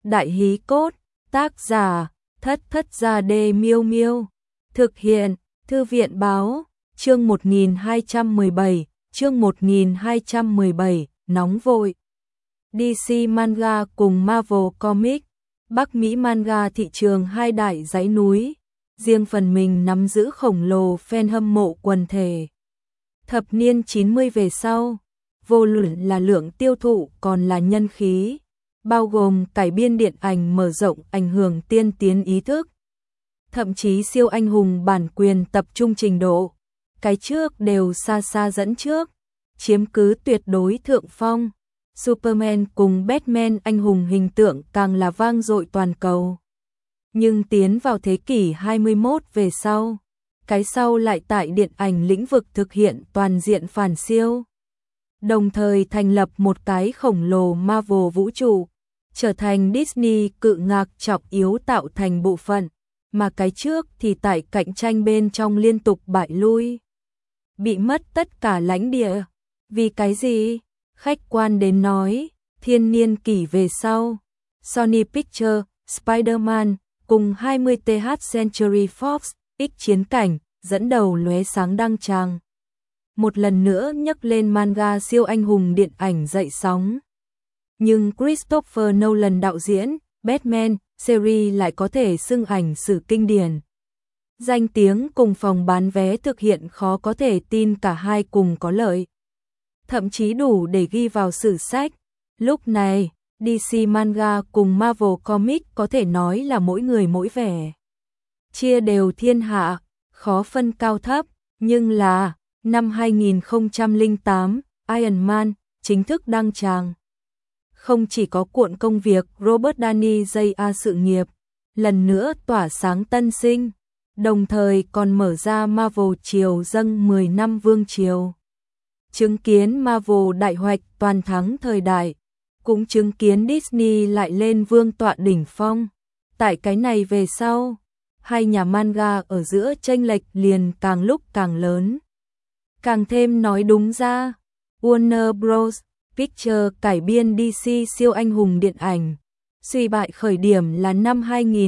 Đại hí cốt, tác giả, Thất Gia Đê Miêu Miêu. Thực hiện, Thư viện báo, chương 1217, nóng vội. DC Manga cùng Marvel Comics, Bắc Mỹ Manga thị trường hai đại dãy núi, riêng phần mình nắm giữ khổng lồ fan hâm mộ quần thể. Thập niên 90 về sau, vô luận là lượng tiêu thụ còn là nhân khí, bao gồm cải biên điện ảnh mở rộng ảnh hưởng tiên tiến ý thức. Thậm chí siêu anh hùng bản quyền tập trung trình độ, cái trước đều xa xa dẫn trước, chiếm cứ tuyệt đối thượng phong. Superman cùng Batman anh hùng hình tượng càng là vang dội toàn cầu. Nhưng tiến vào thế kỷ 21 về sau, cái sau lại tại điện ảnh lĩnh vực thực hiện toàn diện phản siêu. Đồng thời thành lập một cái khổng lồ Marvel vũ trụ, trở thành Disney cự ngạc trọng yếu tạo thành bộ phận, mà cái trước thì tại cạnh tranh bên trong liên tục bại lui. Bị mất tất cả lãnh địa. Vì cái gì? Khách quan đến nói, thiên niên kỷ về sau, Sony Pictures, Spider-Man cùng 20th Century Fox, X chiến cảnh, dẫn đầu lóe sáng đăng tràng. Một lần nữa nhấc lên manga siêu anh hùng điện ảnh dậy sóng. Nhưng Christopher Nolan đạo diễn, Batman, series lại có thể xưng ảnh sử kinh điển. Danh tiếng cùng phòng bán vé thực hiện khó có thể tin cả hai cùng có lợi. Thậm chí đủ để ghi vào sử sách. Lúc này, DC Manga cùng Marvel Comics có thể nói là mỗi người mỗi vẻ. Chia đều thiên hạ, khó phân cao thấp, nhưng là, năm 2008, Iron Man chính thức đăng tràng. Không chỉ có cuộn công việc Robert Downey Jr. sự nghiệp, lần nữa tỏa sáng tân sinh, đồng thời còn mở ra Marvel triều dâng 10 năm vương triều. Chứng kiến Marvel đại hoạch toàn thắng thời đại, cũng chứng kiến Disney lại lên vương tọa đỉnh phong. Tại cái này về sau, hai nhà manga ở giữa chênh lệch liền càng lúc càng lớn. Càng thêm nói đúng ra, Warner Bros. Pictures cải biên DC siêu anh hùng điện ảnh, suy bại khởi điểm là năm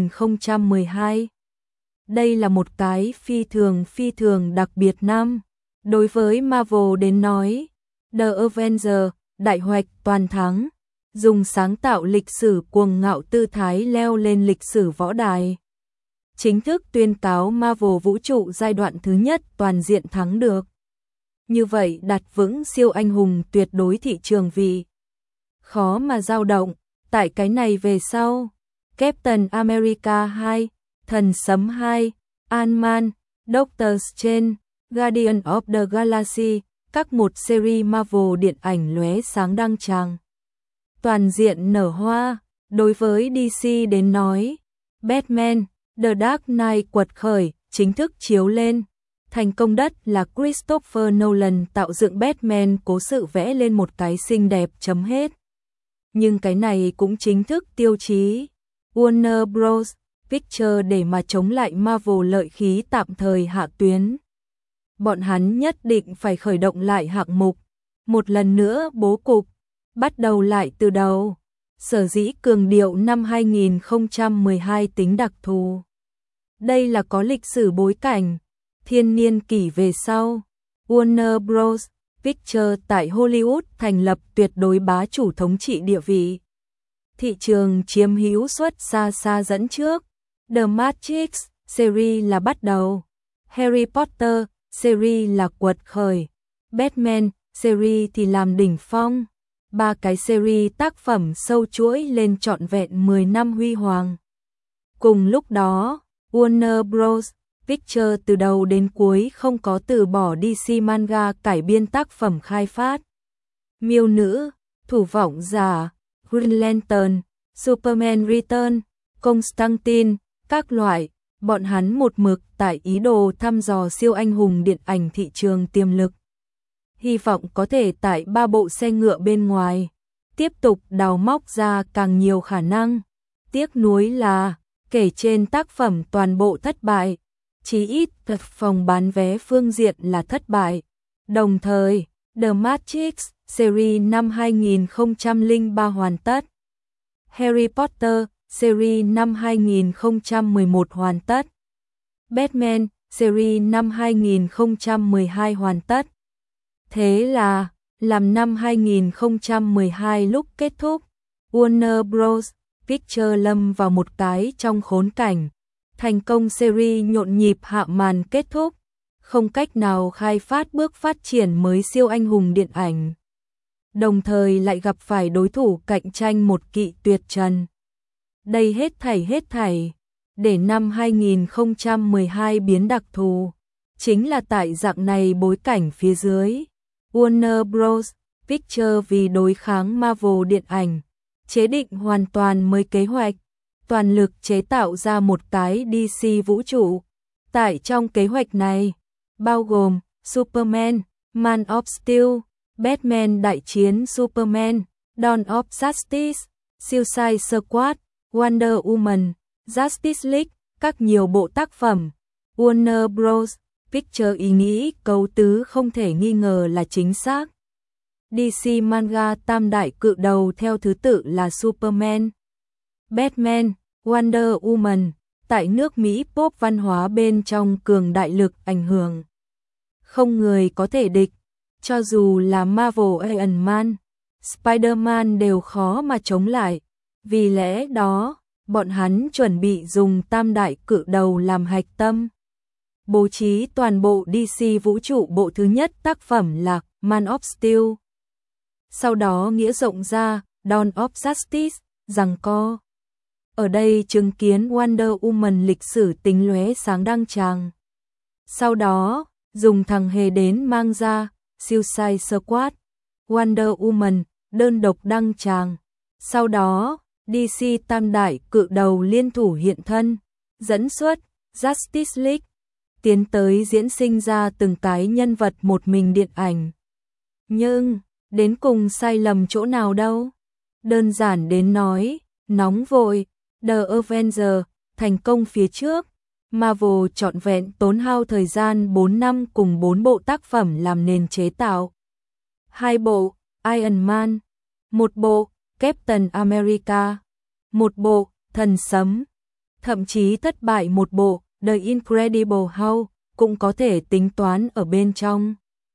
2012. Đây là một cái phi thường đặc biệt năm. Đối với Marvel đến nói, The Avengers, đại hoạch toàn thắng, dùng sáng tạo lịch sử cuồng ngạo tư thái leo lên lịch sử võ đài. Chính thức tuyên cáo Marvel vũ trụ giai đoạn thứ nhất toàn diện thắng được. Như vậy đặt vững siêu anh hùng tuyệt đối thị trường vị. Khó mà dao động, tại cái này về sau, Captain America 2, Thần Sấm 2, Ant-Man, Doctor Strange, Guardian of the Galaxy, các một series Marvel điện ảnh lóe sáng đăng tràng. Toàn diện nở hoa, đối với DC đến nói, Batman, The Dark Knight quật khởi, chính thức chiếu lên. Thành công đất là Christopher Nolan tạo dựng Batman cố sự vẽ lên một cái xinh đẹp chấm hết. Nhưng cái này cũng chính thức tiêu chí Warner Bros. Pictures để mà chống lại Marvel lợi khí tạm thời hạ tuyến. Bọn hắn nhất định phải khởi động lại hạng mục, một lần nữa bố cục, bắt đầu lại từ đầu. Sở dĩ cường điệu năm 2012 tính đặc thù. Đây là có lịch sử bối cảnh. Thiên niên kỷ về sau, Warner Bros. Pictures tại Hollywood thành lập tuyệt đối bá chủ thống trị địa vị. Thị trường chiếm hữu suất xa xa dẫn trước. The Matrix series là bắt đầu. Harry Potter series là quật khởi. Batman series thì làm đỉnh phong. Ba cái series tác phẩm sâu chuỗi lên trọn vẹn 10 năm huy hoàng. Cùng lúc đó, Warner Bros. Pictures từ đầu đến cuối không có từ bỏ DC Manga cải biên tác phẩm khai phát. Miêu Nữ, Thủ Vọng Giả, Green Lantern, Superman Return, Constantine, các loại, bọn hắn một mực tại ý đồ thăm dò siêu anh hùng điện ảnh thị trường tiềm lực. Hy vọng có thể tại 3 bộ xe ngựa bên ngoài, tiếp tục đào móc ra càng nhiều khả năng. Tiếc nuối là, kể trên tác phẩm toàn bộ thất bại. Chí ít thật phòng bán vé phương diện là thất bại. Đồng thời, The Matrix series năm 2003 hoàn tất. Harry Potter series năm 2011 hoàn tất. Batman series năm 2012 hoàn tất. Thế là, làm năm 2012 lúc kết thúc, Warner Bros. Pictures lâm vào một cái trong khốn cảnh. Thành công series nhộn nhịp hạ màn kết thúc, không cách nào khai phát bước phát triển mới siêu anh hùng điện ảnh. Đồng thời lại gặp phải đối thủ cạnh tranh một kỵ tuyệt trần. Đây hết thảy, để năm 2012 biến đặc thù, chính là tại dạng này bối cảnh phía dưới. Warner Bros. Pictures vì đối kháng Marvel điện ảnh, chế định hoàn toàn mới kế hoạch, toàn lực chế tạo ra một cái DC vũ trụ. Tại trong kế hoạch này, bao gồm Superman, Man of Steel, Batman đại chiến Superman, Dawn of Justice, Suicide Squad, Wonder Woman, Justice League, các nhiều bộ tác phẩm. Warner Bros. Pictures ý nghĩ cấu tứ không thể nghi ngờ là chính xác. DC manga tam đại cự đầu theo thứ tự là Superman, Batman, Wonder Woman, tại nước Mỹ pop văn hóa bên trong cường đại lực ảnh hưởng. Không người có thể địch, cho dù là Marvel Iron Man, Spider-Man đều khó mà chống lại. Vì lẽ đó, bọn hắn chuẩn bị dùng tam đại cự đầu làm hạch tâm. Bố trí toàn bộ DC vũ trụ bộ thứ nhất tác phẩm là Man of Steel. Sau đó nghĩa rộng ra, Dawn of Justice, giằng co. Ở đây chứng kiến Wonder Woman lịch sử tính lóe sáng đăng tràng. Sau đó, dùng thằng hề đến mang ra, Suicide Squad, Wonder Woman, đơn độc đăng tràng. Sau đó, DC tam đại cự đầu liên thủ hiện thân, dẫn xuất, Justice League, tiến tới diễn sinh ra từng cái nhân vật một mình điện ảnh. Nhưng, đến cùng sai lầm chỗ nào đâu? Đơn giản đến nói, nóng vội, The Avengers thành công phía trước, Marvel trọn vẹn tốn hao thời gian 4 năm cùng 4 bộ tác phẩm làm nền chế tạo. 2 bộ, Iron Man, 1 bộ, Captain America, 1 bộ, Thần Sấm, thậm chí thất bại 1 bộ, The Incredible Hulk, cũng có thể tính toán ở bên trong.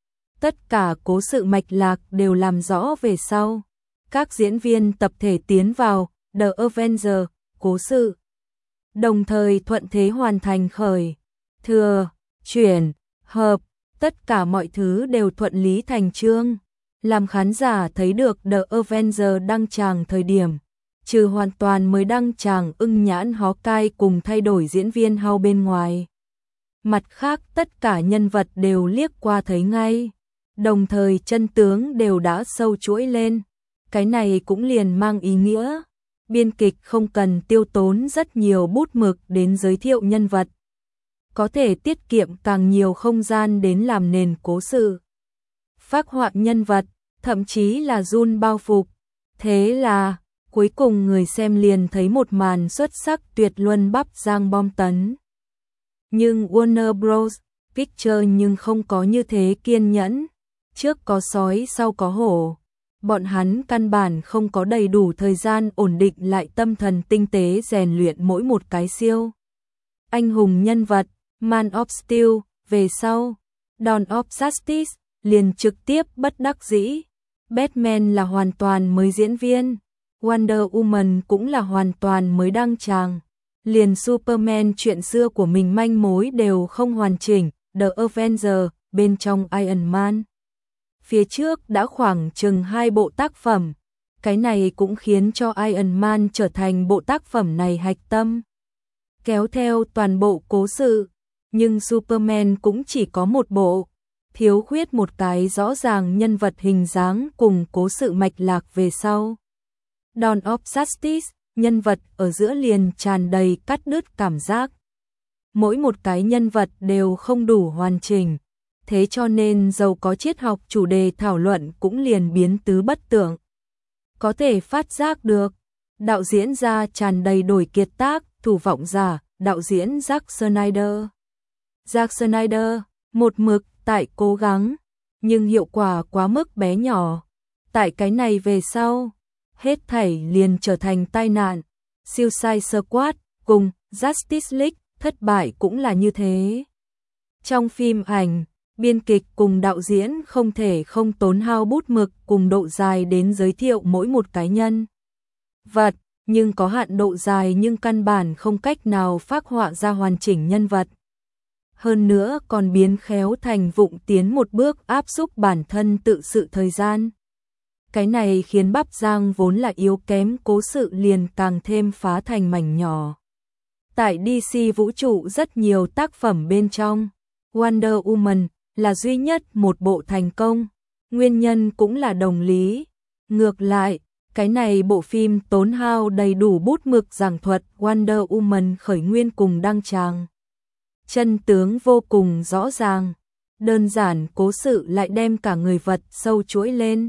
Tất cả cố sự mạch lạc đều làm rõ về sau. Các diễn viên tập thể tiến vào The Avengers, cố sự. Đồng thời thuận thế hoàn thành khởi, thừa, chuyển, hợp, tất cả mọi thứ đều thuận lý thành chương. Làm khán giả thấy được The Avengers đăng tràng thời điểm, trừ hoàn toàn mới đăng tràng ưng nhãn Hawkeye cùng thay đổi diễn viên Hulk bên ngoài. Mặt khác tất cả nhân vật đều liếc qua thấy ngay, đồng thời chân tướng đều đã sâu chuỗi lên. Cái này cũng liền mang ý nghĩa, biên kịch không cần tiêu tốn rất nhiều bút mực đến giới thiệu nhân vật, có thể tiết kiệm càng nhiều không gian đến làm nền cố sự, phác họa nhân vật, thậm chí là run bao phục. Thế là, cuối cùng người xem liền thấy một màn xuất sắc tuyệt luân bắp giang bom tấn. Nhưng Warner Bros. Pictures nhưng không có như thế kiên nhẫn, trước có sói sau có hổ. Bọn hắn căn bản không có đầy đủ thời gian ổn định lại tâm thần tinh tế rèn luyện mỗi một cái siêu anh hùng nhân vật. Man of Steel, về sau, Dawn of Justice, liền trực tiếp bất đắc dĩ. Batman là hoàn toàn mới diễn viên, Wonder Woman cũng là hoàn toàn mới đăng tràng. Liền Superman chuyện xưa của mình manh mối đều không hoàn chỉnh. The Avengers, bên trong Iron Man, phía trước đã khoảng chừng 2 bộ tác phẩm. Cái này cũng khiến cho Iron Man trở thành bộ tác phẩm này hạch tâm, kéo theo toàn bộ cố sự. Nhưng Superman cũng chỉ có 1 bộ, thiếu khuyết một cái rõ ràng nhân vật hình dáng cùng cố sự mạch lạc về sau. Dawn of Justice, nhân vật ở giữa liền tràn đầy cắt đứt cảm giác. Mỗi một cái nhân vật đều không đủ hoàn chỉnh, thế cho nên dầu có triết học chủ đề thảo luận cũng liền biến tứ bất tượng. Có thể phát giác được, đạo diễn ra tràn đầy đổi kiệt tác, thủ vọng giả, đạo diễn Zack Snyder. Zack Snyder, một mực tại cố gắng, nhưng hiệu quả quá mức bé nhỏ. Tại cái này về sau, hết thảy liền trở thành tai nạn. Suicide Squad cùng Justice League thất bại cũng là như thế. Trong phim ảnh, biên kịch cùng đạo diễn không thể không tốn hao bút mực cùng độ dài đến giới thiệu mỗi một cái nhân vật, nhưng có hạn độ dài nhưng căn bản không cách nào phác họa ra hoàn chỉnh nhân vật. Hơn nữa còn biến khéo thành vụng tiến một bước áp xúc bản thân tự sự thời gian. Cái này khiến bắp rang vốn là yếu kém cố sự liền càng thêm phá thành mảnh nhỏ. Tại DC vũ trụ rất nhiều tác phẩm bên trong, Wonder Woman là duy nhất một bộ thành công, nguyên nhân cũng là đồng lý. Ngược lại, cái này bộ phim tốn hao đầy đủ bút mực giảng thuật Wonder Woman khởi nguyên cùng đăng tràng. Chân tướng vô cùng rõ ràng, đơn giản cố sự lại đem cả người vật sâu chuỗi lên.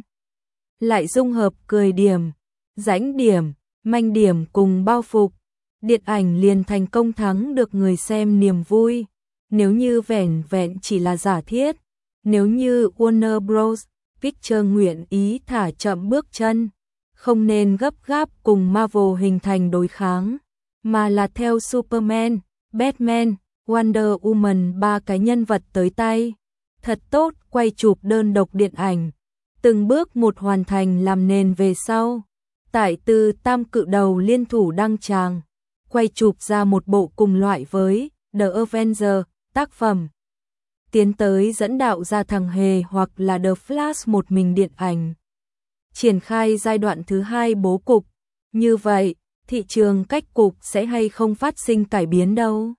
Lại dung hợp cười điểm, rãnh điểm, manh điểm cùng bao phục. Điện ảnh liền thành công thắng được người xem niềm vui. Nếu như vẻn vẹn chỉ là giả thiết, nếu như Warner Bros. Pictures nguyện ý thả chậm bước chân, không nên gấp gáp cùng Marvel hình thành đối kháng, mà là theo Superman, Batman, Wonder Woman ba cái nhân vật tới tay, thật tốt quay chụp đơn độc điện ảnh, từng bước một hoàn thành làm nền về sau. Tại từ tam cự đầu liên thủ đăng tràng, quay chụp ra một bộ cùng loại với The Avengers, tác phẩm tiến tới dẫn đạo ra thằng hề hoặc là The Flash một mình điện ảnh. Triển khai giai đoạn thứ 2 bố cục, như vậy, thị trường cách cục sẽ hay không phát sinh cải biến đâu.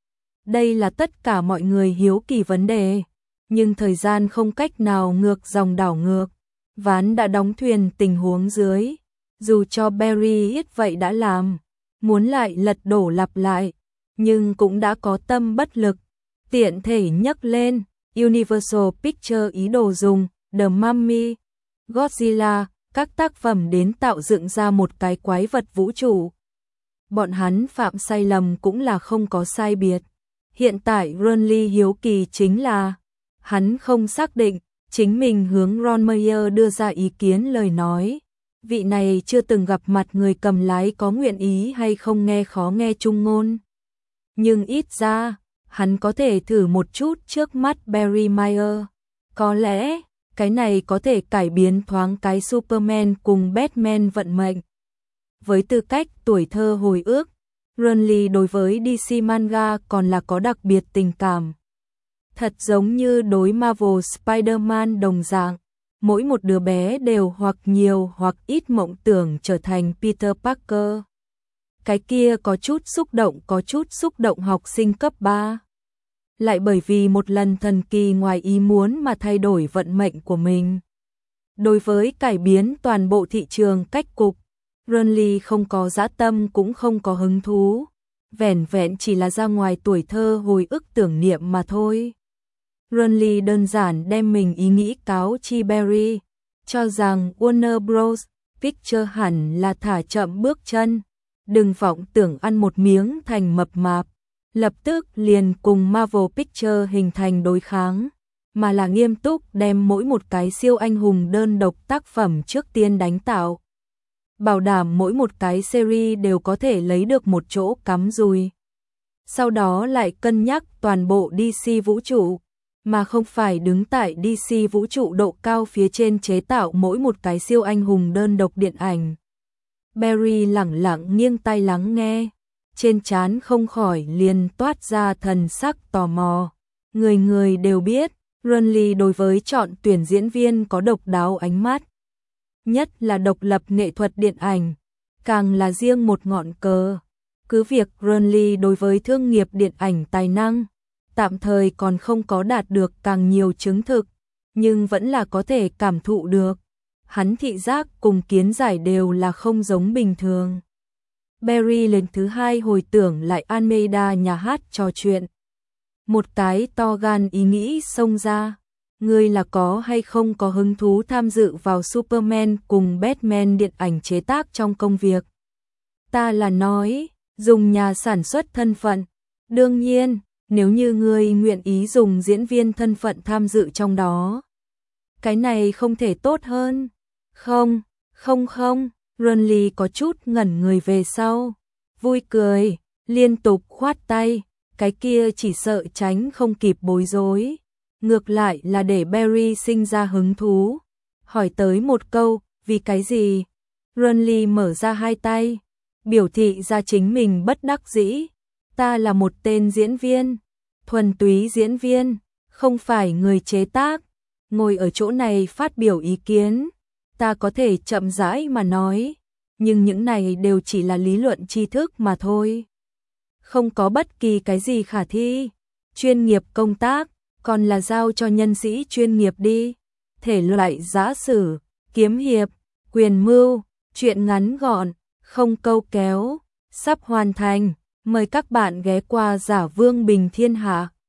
Đây là tất cả mọi người hiếu kỳ vấn đề, nhưng thời gian không cách nào ngược dòng đảo ngược, ván đã đóng thuyền tình huống dưới, dù cho Barry ít vậy đã làm, muốn lại lật đổ lặp lại, nhưng cũng đã có tâm bất lực, tiện thể nhắc lên, Universal Pictures ý đồ dùng The Mummy, Godzilla, các tác phẩm đến tạo dựng ra một cái quái vật vũ trụ. Bọn hắn phạm sai lầm cũng là không có sai biệt. Hiện tại Ron Lee hiếu kỳ chính là, hắn không xác định, chính mình hướng Ron Meyer đưa ra ý kiến lời nói. Vị này chưa từng gặp mặt người cầm lái có nguyện ý hay không nghe khó nghe trung ngôn. Nhưng ít ra, hắn có thể thử một chút trước mắt Barry Meyer. Có lẽ, cái này có thể cải biến thoáng cái Superman cùng Batman vận mệnh. Với tư cách tuổi thơ hồi ức, Ron Lee đối với DC Manga còn là có đặc biệt tình cảm. Thật giống như đối Marvel Spider-Man đồng dạng, mỗi một đứa bé đều hoặc nhiều hoặc ít mộng tưởng trở thành Peter Parker. Cái kia có chút xúc động học sinh cấp 3. Lại bởi vì một lần thần kỳ ngoài ý muốn mà thay đổi vận mệnh của mình. Đối với cải biến toàn bộ thị trường cách cục, Ron Lee không có dã tâm cũng không có hứng thú, vẻn vẹn chỉ là ra ngoài tuổi thơ hồi ức tưởng niệm mà thôi. Ron Lee đơn giản đem mình ý nghĩ cáo chi Barry, cho rằng Warner Bros. Pictures hẳn là thả chậm bước chân, đừng vọng tưởng ăn một miếng thành mập mạp, lập tức liền cùng Marvel Pictures hình thành đối kháng, mà là nghiêm túc đem mỗi một cái siêu anh hùng đơn độc tác phẩm trước tiên đánh tạo. Bảo đảm mỗi một cái series đều có thể lấy được một chỗ cắm dùi. Sau đó lại cân nhắc toàn bộ DC vũ trụ, mà không phải đứng tại DC vũ trụ độ cao phía trên chế tạo mỗi một cái siêu anh hùng đơn độc điện ảnh. Barry lẳng lặng nghiêng tai lắng nghe, trên trán không khỏi liền toát ra thần sắc tò mò. Người người đều biết, Ron Lee đối với chọn tuyển diễn viên có độc đáo ánh mắt. Nhất là độc lập nghệ thuật điện ảnh, càng là riêng một ngọn cờ. Cứ việc Ron Lee đối với thương nghiệp điện ảnh tài năng, tạm thời còn không có đạt được càng nhiều chứng thực, nhưng vẫn là có thể cảm thụ được. Hắn thị giác cùng kiến giải đều là không giống bình thường. Barry lần thứ 2 hồi tưởng lại Almeida nhà hát trò chuyện. Một cái to gan ý nghĩ xông ra. Ngươi là có hay không có hứng thú tham dự vào Superman cùng Batman điện ảnh chế tác trong công việc? Ta là nói, dùng nhà sản xuất thân phận. Đương nhiên, nếu như ngươi nguyện ý dùng diễn viên thân phận tham dự trong đó. Cái này không thể tốt hơn. Không, Runly có chút ngẩn người về sau, vui cười, liên tục khoát tay, cái kia chỉ sợ tránh không kịp bối rối. Ngược lại là để Barry sinh ra hứng thú, hỏi tới một câu, vì cái gì? Runly mở ra hai tay, biểu thị ra chính mình bất đắc dĩ. Ta là một tên diễn viên, thuần túy diễn viên, không phải người chế tác. Ngồi ở chỗ này phát biểu ý kiến, ta có thể chậm rãi mà nói, nhưng những này đều chỉ là lý luận tri thức mà thôi. Không có bất kỳ cái gì khả thi. Chuyên nghiệp công tác, còn là giao cho nhân sĩ chuyên nghiệp đi. Thể loại giã sử, kiếm hiệp, quyền mưu, truyện ngắn gọn, không câu kéo, sắp hoàn thành. Mời các bạn ghé qua Giả Vương Bình Thiên Hạ.